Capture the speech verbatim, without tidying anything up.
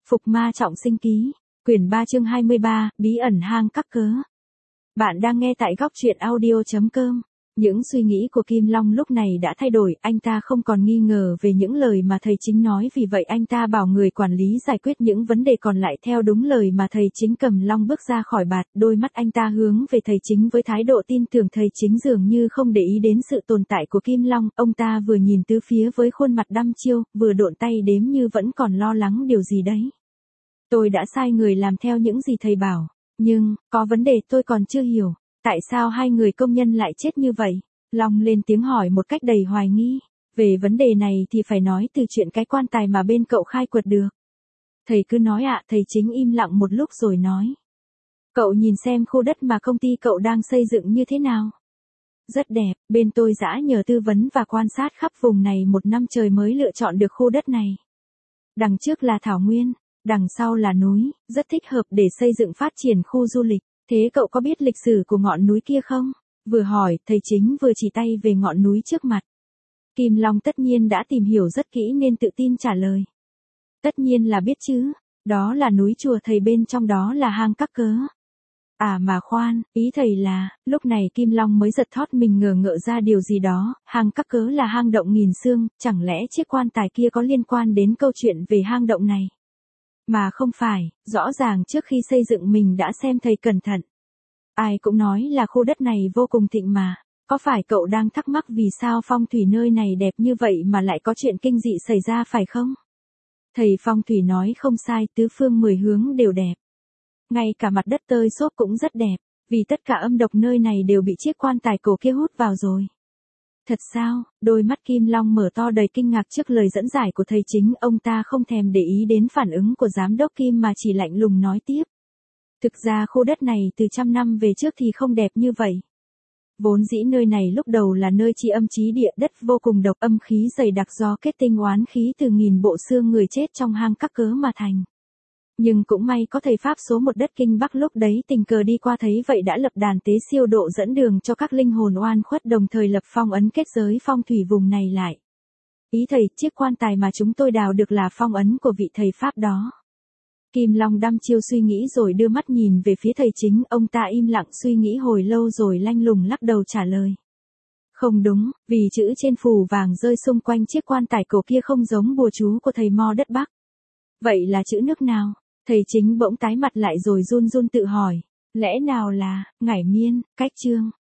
Phục Ma Trọng Sinh Ký, quyển ba chương hai mươi ba, Bí ẩn hang các cớ. Bạn đang nghe tại góc truyện audio chấm com. Những suy nghĩ của Kim Long lúc này đã thay đổi, anh ta không còn nghi ngờ về những lời mà thầy chính nói, vì vậy anh ta bảo người quản lý giải quyết những vấn đề còn lại theo đúng lời mà thầy chính. Cầm Long bước ra khỏi bạt, đôi mắt anh ta hướng về thầy chính với thái độ tin tưởng. Thầy chính dường như không để ý đến sự tồn tại của Kim Long, ông ta vừa nhìn tứ phía với khuôn mặt đăm chiêu, vừa độn tay đếm như vẫn còn lo lắng điều gì đấy. Tôi đã sai người làm theo những gì thầy bảo, nhưng, có vấn đề tôi còn chưa hiểu. Tại sao hai người công nhân lại chết như vậy? Long lên tiếng hỏi một cách đầy hoài nghi. Về vấn đề này thì phải nói từ chuyện cái quan tài mà bên cậu khai quật được. Thầy cứ nói ạ. Thầy chính im lặng một lúc rồi nói. Cậu nhìn xem khu đất mà công ty cậu đang xây dựng như thế nào? Rất đẹp, bên tôi dã nhờ tư vấn và quan sát khắp vùng này một năm trời mới lựa chọn được khu đất này. Đằng trước là thảo nguyên, đằng sau là núi, rất thích hợp để xây dựng phát triển khu du lịch. Thế cậu có biết lịch sử của ngọn núi kia không? Vừa hỏi, thầy chính vừa chỉ tay về ngọn núi trước mặt. Kim Long tất nhiên đã tìm hiểu rất kỹ nên tự tin trả lời. Tất nhiên là biết chứ, đó là núi chùa thầy, bên trong đó là hang các cớ. À mà khoan, ý thầy là, lúc này Kim Long mới giật thót mình, ngờ ngợ ra điều gì đó. Hang các cớ là hang động nghìn xương, chẳng lẽ chiếc quan tài kia có liên quan đến câu chuyện về hang động này? Mà không phải, rõ ràng trước khi xây dựng mình đã xem thầy cẩn thận. Ai cũng nói là khu đất này vô cùng thịnh mà. Có phải cậu đang thắc mắc vì sao phong thủy nơi này đẹp như vậy mà lại có chuyện kinh dị xảy ra phải không? Thầy phong thủy nói không sai, tứ phương mười hướng đều đẹp. Ngay cả mặt đất tơi xốp cũng rất đẹp, vì tất cả âm độc nơi này đều bị chiếc quan tài cổ kia hút vào rồi. Thật sao? Đôi mắt Kim Long mở to đầy kinh ngạc trước lời dẫn giải của thầy chính. Ông ta không thèm để ý đến phản ứng của giám đốc Kim mà chỉ lạnh lùng nói tiếp. Thực ra khu đất này từ trăm năm về trước thì không đẹp như vậy. Vốn dĩ nơi này lúc đầu là nơi chi âm chí địa, đất vô cùng độc, âm khí dày đặc do kết tinh oán khí từ nghìn bộ xương người chết trong hang các cớ mà thành. Nhưng cũng may có thầy Pháp số một đất Kinh Bắc lúc đấy tình cờ đi qua thấy vậy đã lập đàn tế siêu độ dẫn đường cho các linh hồn oan khuất, đồng thời lập phong ấn kết giới phong thủy vùng này lại. Ý thầy, chiếc quan tài mà chúng tôi đào được là phong ấn của vị thầy Pháp đó. Kim Long đăm chiêu suy nghĩ rồi đưa mắt nhìn về phía thầy chính. Ông ta im lặng suy nghĩ hồi lâu rồi lanh lùng lắc đầu trả lời. Không đúng, vì chữ trên phù vàng rơi xung quanh chiếc quan tài cổ kia không giống bùa chú của thầy Mo đất Bắc. Vậy là chữ nước nào? Thầy chính bỗng tái mặt lại rồi run run tự hỏi. Lẽ nào là, Ngải Miên, Cách Chương,